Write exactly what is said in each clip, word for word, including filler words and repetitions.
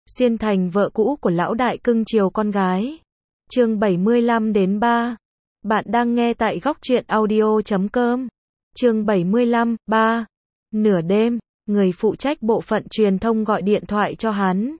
Xuyên thành vợ cũ của lão đại cưng chiều con gái. Chương bảy mươi lăm đến ba. Bạn đang nghe tại góc truyện audio chấm com. Chương bảy mươi lăm, ba. Nửa đêm, người phụ trách bộ phận truyền thông gọi điện thoại cho hắn.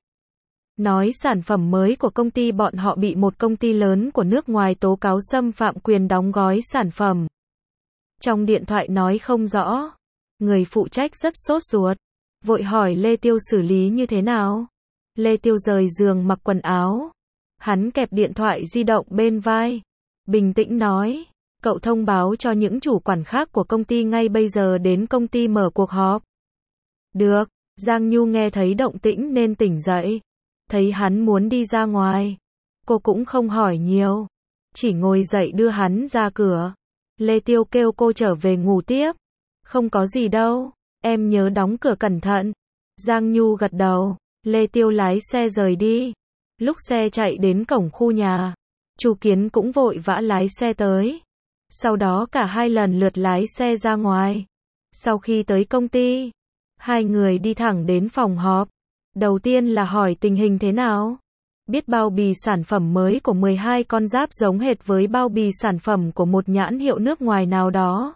Nói sản phẩm mới của công ty bọn họ bị một công ty lớn của nước ngoài tố cáo xâm phạm quyền đóng gói sản phẩm. Trong điện thoại nói không rõ. Người phụ trách rất sốt ruột. Vội hỏi Lê Tiêu xử lý như thế nào. Lê Tiêu rời giường mặc quần áo. Hắn kẹp điện thoại di động bên vai. Bình tĩnh nói. Cậu thông báo cho những chủ quản khác của công ty ngay bây giờ đến công ty mở cuộc họp. Được. Giang Nhu nghe thấy động tĩnh nên tỉnh dậy. Thấy hắn muốn đi ra ngoài. Cô cũng không hỏi nhiều. Chỉ ngồi dậy đưa hắn ra cửa. Lê Tiêu kêu cô trở về ngủ tiếp. Không có gì đâu. Em nhớ đóng cửa cẩn thận. Giang Nhu gật đầu. Lê Tiêu lái xe rời đi. Lúc xe chạy đến cổng khu nhà, Chu Kiến cũng vội vã lái xe tới. Sau đó cả hai lần lượt lái xe ra ngoài. Sau khi tới công ty, hai người đi thẳng đến phòng họp. Đầu tiên là hỏi tình hình thế nào. Biết bao bì sản phẩm mới của mười hai con giáp giống hệt với bao bì sản phẩm của một nhãn hiệu nước ngoài nào đó.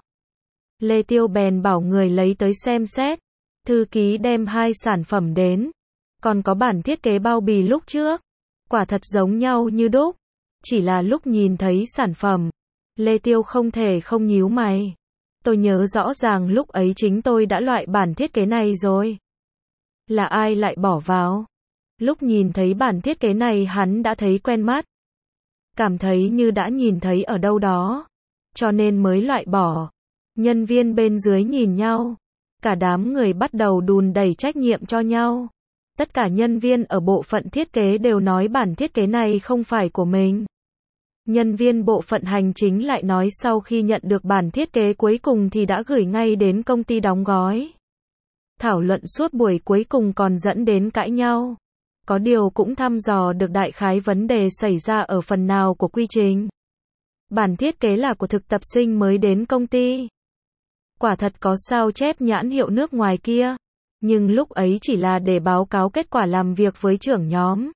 Lê Tiêu bèn bảo người lấy tới xem xét. Thư ký đem hai sản phẩm đến. Còn có bản thiết kế bao bì lúc trước. Quả thật giống nhau như đúc. Chỉ là lúc nhìn thấy sản phẩm, Lê Tiêu không thể không nhíu mày. Tôi nhớ rõ ràng lúc ấy chính tôi đã loại bản thiết kế này rồi. Là ai lại bỏ vào? Lúc nhìn thấy bản thiết kế này hắn đã thấy quen mắt. Cảm thấy như đã nhìn thấy ở đâu đó. Cho nên mới loại bỏ. Nhân viên bên dưới nhìn nhau. Cả đám người bắt đầu đùn đẩy trách nhiệm cho nhau. Tất cả nhân viên ở bộ phận thiết kế đều nói bản thiết kế này không phải của mình. Nhân viên bộ phận hành chính lại nói sau khi nhận được bản thiết kế cuối cùng thì đã gửi ngay đến công ty đóng gói. Thảo luận suốt buổi cuối cùng còn dẫn đến cãi nhau. Có điều cũng thăm dò được đại khái vấn đề xảy ra ở phần nào của quy trình. Bản thiết kế là của thực tập sinh mới đến công ty. Quả thật có sao chép nhãn hiệu nước ngoài kia. Nhưng lúc ấy chỉ là để báo cáo kết quả làm việc với trưởng nhóm.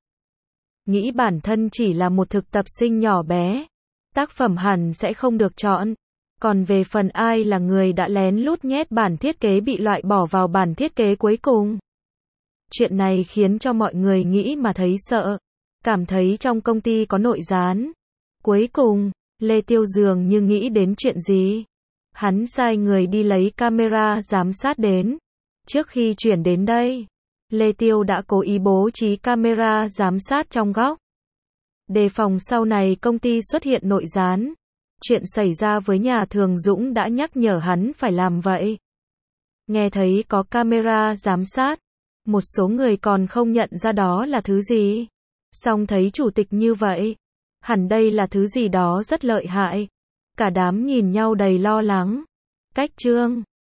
Nghĩ bản thân chỉ là một thực tập sinh nhỏ bé. Tác phẩm hẳn sẽ không được chọn. Còn về phần ai là người đã lén lút nhét bản thiết kế bị loại bỏ vào bản thiết kế cuối cùng. Chuyện này khiến cho mọi người nghĩ mà thấy sợ. Cảm thấy trong công ty có nội gián. Cuối cùng, Lê Tiêu dường như nghĩ đến chuyện gì. Hắn sai người đi lấy camera giám sát đến. Trước khi chuyển đến đây, Lê Tiêu đã cố ý bố trí camera giám sát trong góc. Đề phòng sau này công ty xuất hiện nội gián. Chuyện xảy ra với nhà Thường Dũng đã nhắc nhở hắn phải làm vậy. Nghe thấy có camera giám sát, một số người còn không nhận ra đó là thứ gì. Song thấy chủ tịch như vậy, hẳn đây là thứ gì đó rất lợi hại. Cả đám nhìn nhau đầy lo lắng. Cách chương